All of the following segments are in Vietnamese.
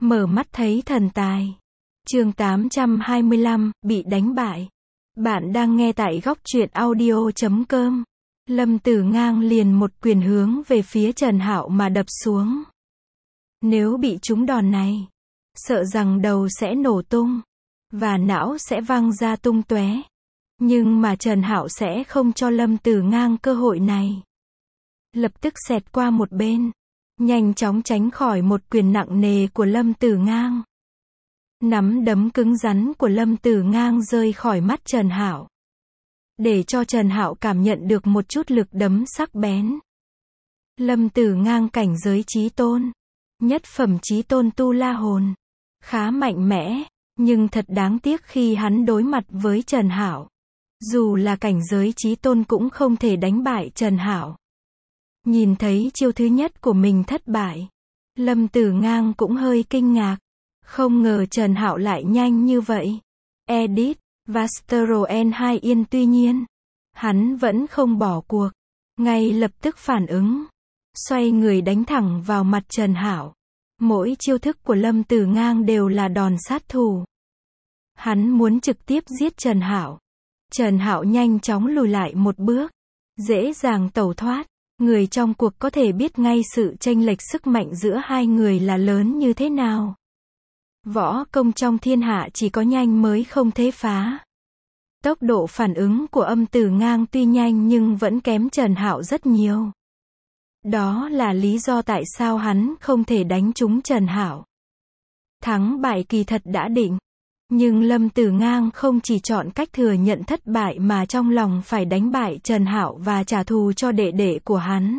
Mở mắt thấy thần tài. Chương 825, bị đánh bại. Bạn đang nghe tại góc truyện audio.com. Lâm Tử Ngang liền một quyền hướng về phía Trần Hạo mà đập xuống. Nếu bị trúng đòn này, sợ rằng đầu sẽ nổ tung, và não sẽ văng ra tung tóe. Nhưng mà Trần Hạo sẽ không cho Lâm Tử Ngang cơ hội này. Lập tức xẹt qua một bên, nhanh chóng tránh khỏi một quyền nặng nề của Lâm Tử Ngang. Nắm đấm cứng rắn của Lâm Tử Ngang rơi khỏi mắt Trần Hạo, để cho Trần Hạo cảm nhận được một chút lực đấm sắc bén. Lâm Tử Ngang cảnh giới chí tôn, nhất phẩm chí tôn tu la hồn, khá mạnh mẽ, nhưng thật đáng tiếc khi hắn đối mặt với Trần Hạo, dù là cảnh giới chí tôn cũng không thể đánh bại Trần Hạo. Nhìn thấy chiêu thứ nhất của mình thất bại, Lâm Tử Ngang cũng hơi kinh ngạc, không ngờ Trần Hạo lại nhanh như vậy. Edit, Vasteroen 2 Yên. Tuy nhiên, hắn vẫn không bỏ cuộc, ngay lập tức phản ứng, xoay người đánh thẳng vào mặt Trần Hạo. Mỗi chiêu thức của Lâm Tử Ngang đều là đòn sát thủ. Hắn muốn trực tiếp giết Trần Hạo. Trần Hạo nhanh chóng lùi lại một bước, dễ dàng tẩu thoát. Người trong cuộc có thể biết ngay sự chênh lệch sức mạnh giữa hai người là lớn như thế nào. Võ công trong thiên hạ chỉ có nhanh mới không thể phá. Tốc độ phản ứng của Lâm Tử Ngang tuy nhanh nhưng vẫn kém Trần Hạo rất nhiều. Đó là lý do tại sao hắn không thể đánh trúng Trần Hạo. Thắng bại kỳ thật đã định, nhưng Lâm Tử Ngang không chỉ chọn cách thừa nhận thất bại mà trong lòng phải đánh bại Trần Hạo và trả thù cho đệ đệ của hắn.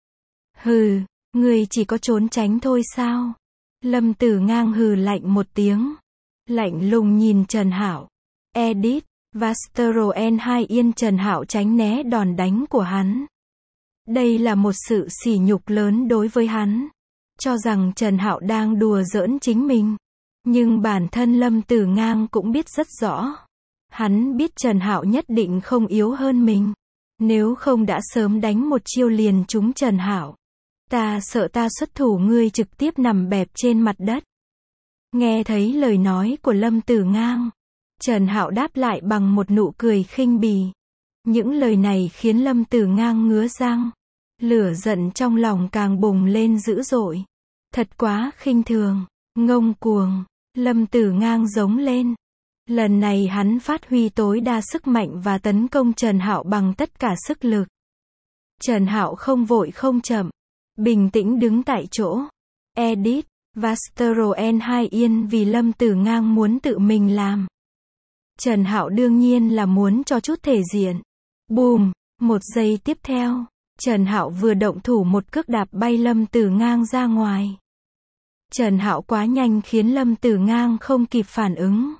Hừ, ngươi chỉ có trốn tránh thôi sao? Lâm Tử Ngang hừ lạnh một tiếng, lạnh lùng nhìn Trần Hạo. Edit, Vasteroen 2 Yên. Trần Hạo tránh né đòn đánh của hắn. Đây là một sự sỉ nhục lớn đối với hắn, cho rằng Trần Hạo đang đùa giỡn chính mình. Nhưng bản thân Lâm Tử Ngang cũng biết rất rõ. Hắn biết Trần Hạo nhất định không yếu hơn mình. Nếu không đã sớm đánh một chiêu liền trúng Trần Hạo. Ta sợ ta xuất thủ ngươi trực tiếp nằm bẹp trên mặt đất. Nghe thấy lời nói của Lâm Tử Ngang, Trần Hạo đáp lại bằng một nụ cười khinh bỉ. Những lời này khiến Lâm Tử Ngang ngứa răng. Lửa giận trong lòng càng bùng lên dữ dội. Thật quá khinh thường, ngông cuồng. Lâm Tử Ngang giống lên. Lần này hắn phát huy tối đa sức mạnh và tấn công Trần Hạo bằng tất cả sức lực. Trần Hạo không vội không chậm, bình tĩnh đứng tại chỗ. Edit, Vasteroen 2 Yên. Vì Lâm Tử Ngang muốn tự mình làm, Trần Hạo đương nhiên là muốn cho chút thể diện. Bùm, một giây tiếp theo, Trần Hạo vừa động thủ một cước đạp bay Lâm Tử Ngang ra ngoài. Trần Hạo quá nhanh khiến Lâm Tử Ngang không kịp phản ứng.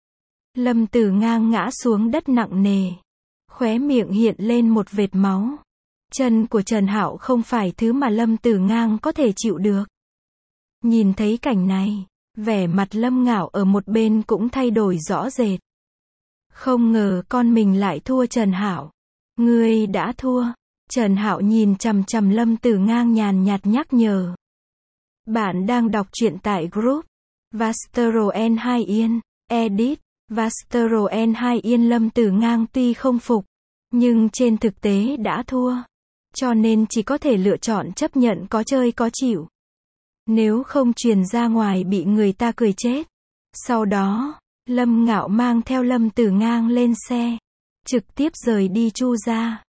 Lâm Tử Ngang ngã xuống đất nặng nề, khóe miệng hiện lên một vệt máu. Chân của Trần Hạo không phải thứ mà Lâm Tử Ngang có thể chịu được. Nhìn thấy cảnh này, vẻ mặt Lâm Ngạo ở một bên cũng thay đổi rõ rệt. Không ngờ con mình lại thua Trần Hạo. Ngươi đã thua. Trần Hạo nhìn chằm chằm Lâm Tử Ngang nhàn nhạt nhắc nhở. Bạn đang đọc truyện tại group Vasteroen 2 Yên. Edit, Vasteroen 2 Yên. Lâm Tử Ngang tuy không phục, nhưng trên thực tế đã thua, cho nên chỉ có thể lựa chọn chấp nhận có chơi có chịu. Nếu không truyền ra ngoài bị người ta cười chết. Sau đó, Lâm Ngạo mang theo Lâm Tử Ngang lên xe, trực tiếp rời đi Chu gia.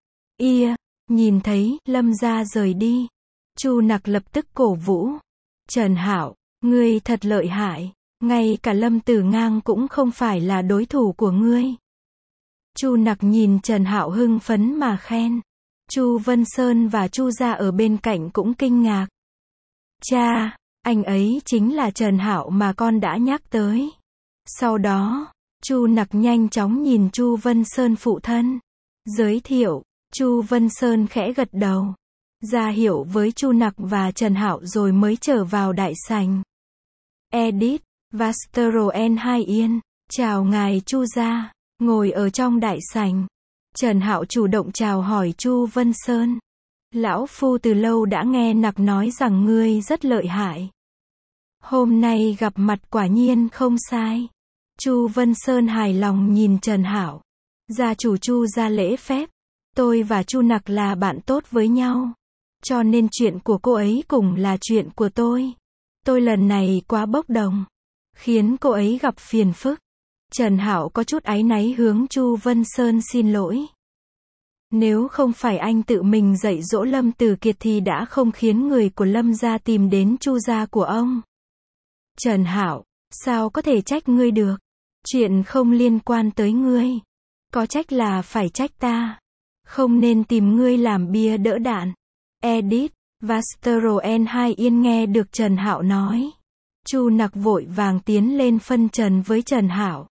Nhìn thấy Lâm gia rời đi, Chu Nặc lập tức cổ vũ. Trần Hạo, ngươi thật lợi hại, ngay cả Lâm Tử Ngang cũng không phải là đối thủ của ngươi. Chu Nặc nhìn Trần Hạo hưng phấn mà khen. Chu Vân Sơn và Chu gia ở bên cạnh cũng kinh ngạc. Cha, anh ấy chính là Trần Hạo mà con đã nhắc tới. Sau đó, Chu Nặc nhanh chóng nhìn Chu Vân Sơn phụ thân, giới thiệu. Chu Vân Sơn khẽ gật đầu, ra hiệu với Chu Nặc và Trần Hạo rồi mới trở vào đại sảnh. Edit, Vasteroen 2 Yên. Chào ngài Chu gia. Ngồi ở trong đại sảnh, Trần Hạo chủ động chào hỏi Chu Vân Sơn. Lão phu từ lâu đã nghe Nặc nói rằng ngươi rất lợi hại. Hôm nay gặp mặt quả nhiên không sai. Chu Vân Sơn hài lòng nhìn Trần Hạo. Gia chủ Chu ra lễ phép. Tôi và Chu Nặc là bạn tốt với nhau. Cho nên chuyện của cô ấy cũng là chuyện của tôi. Tôi lần này quá bốc đồng. Khiến cô ấy gặp phiền phức. Trần Hạo có chút áy náy hướng Chu Vân Sơn xin lỗi. Nếu không phải anh tự mình dạy dỗ Lâm Tử Kiệt thì đã không khiến người của Lâm gia tìm đến Chu gia của ông. Trần Hạo, sao có thể trách ngươi được? Chuyện không liên quan tới ngươi. Có trách là phải trách ta. Không nên tìm ngươi làm bia đỡ đạn. Edit, Vasteroen 2 Yên nghe được Trần Hạo nói. Chu Nặc vội vàng tiến lên phân trần với Trần Hạo.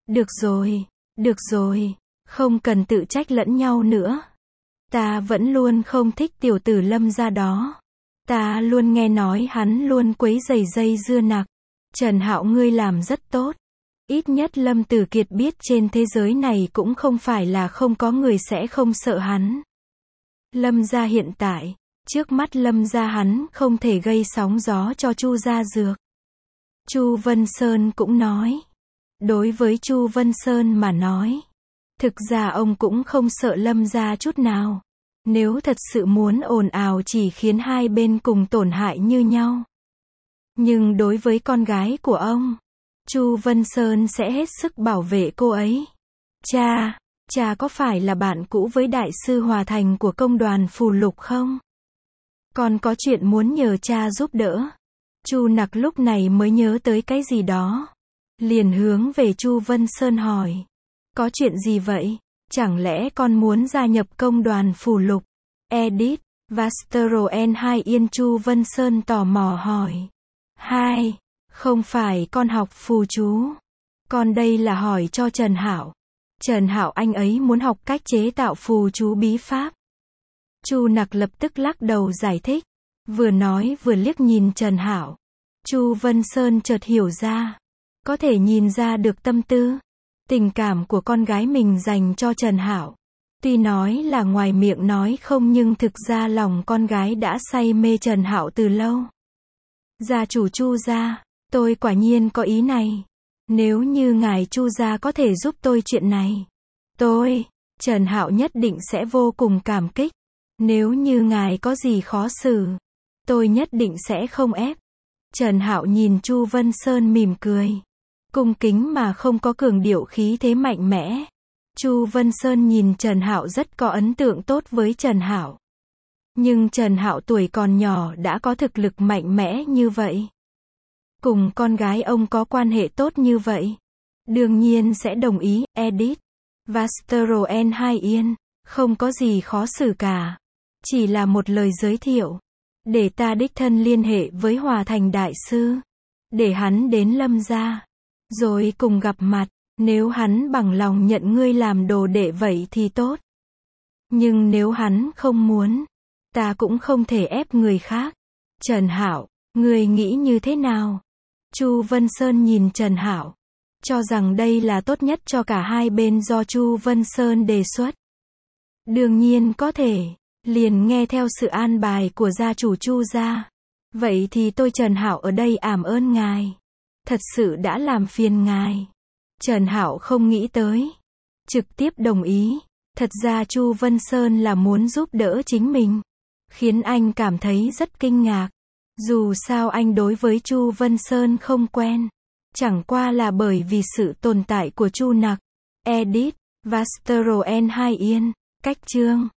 Được rồi, không cần tự trách lẫn nhau nữa. Ta vẫn luôn không thích tiểu tử Lâm gia đó. Ta luôn nghe nói hắn luôn quấy rầy dây dưa Nặc. Trần Hạo ngươi làm rất tốt. Ít nhất Lâm Tử Kiệt biết trên thế giới này cũng không phải là không có người sẽ không sợ hắn. Lâm gia hiện tại, trước mắt Lâm gia hắn không thể gây sóng gió cho Chu gia dược. Chu Vân Sơn cũng nói. Đối với Chu Vân Sơn mà nói, thực ra ông cũng không sợ Lâm gia chút nào. Nếu thật sự muốn ồn ào chỉ khiến hai bên cùng tổn hại như nhau. Nhưng đối với con gái của ông, Chu Vân Sơn sẽ hết sức bảo vệ cô ấy. Cha có phải là bạn cũ với đại sư Hòa Thành của công đoàn Phù Lục không? Con có chuyện muốn nhờ cha giúp đỡ. Chu Nặc lúc này mới nhớ tới cái gì đó. Liền hướng về Chu Vân Sơn hỏi. Có chuyện gì vậy? Chẳng lẽ con muốn gia nhập công đoàn Phù Lục? Edit, Vasteroen 2 Yên Chu Vân Sơn tò mò hỏi. Không phải con học phù chú. Con đây là hỏi cho Trần Hạo. Trần Hạo anh ấy muốn học cách chế tạo phù chú bí pháp. Chu Nặc lập tức lắc đầu giải thích. Vừa nói vừa liếc nhìn Trần Hạo. Chu Vân Sơn chợt hiểu ra. Có thể nhìn ra được tâm tư, tình cảm của con gái mình dành cho Trần Hạo. Tuy nói là ngoài miệng nói không nhưng thực ra lòng con gái đã say mê Trần Hạo từ lâu. Gia chủ Chu gia, tôi quả nhiên có ý này. Nếu như ngài Chu gia có thể giúp tôi chuyện này, Trần Hạo nhất định sẽ vô cùng cảm kích. Nếu như ngài có gì khó xử, tôi nhất định sẽ không ép. Trần Hạo nhìn Chu Vân Sơn mỉm cười. Cung kính mà không có cường điệu khí thế mạnh mẽ. Chu Vân Sơn nhìn Trần Hạo rất có ấn tượng tốt với Trần Hạo. Nhưng Trần Hạo tuổi còn nhỏ đã có thực lực mạnh mẽ như vậy. Cùng con gái ông có quan hệ tốt như vậy. Đương nhiên sẽ đồng ý. Edit, Vasteroen 2 Yên, không có gì khó xử cả. Chỉ là một lời giới thiệu. Để ta đích thân liên hệ với Hòa Thành đại sư. Để hắn đến Lâm gia. Rồi cùng gặp mặt. Nếu hắn bằng lòng nhận ngươi làm đồ đệ vậy thì tốt. Nhưng nếu hắn không muốn, ta cũng không thể ép người khác. Trần Hạo, ngươi nghĩ như thế nào? Chu Vân Sơn nhìn Trần Hạo, cho rằng đây là tốt nhất cho cả hai bên do Chu Vân Sơn đề xuất. Đương nhiên có thể, liền nghe theo sự an bài của gia chủ Chu gia. Vậy thì tôi Trần Hạo ở đây ảm ơn ngài. Thật sự đã làm phiền ngài. Trần Hạo không nghĩ tới, trực tiếp đồng ý. Thật ra Chu Vân Sơn là muốn giúp đỡ chính mình, khiến anh cảm thấy rất kinh ngạc. Dù sao anh đối với Chu Vân Sơn không quen, chẳng qua là bởi vì sự tồn tại của Chu Nặc. Edit, Vasteroen 2 Yên, cách chương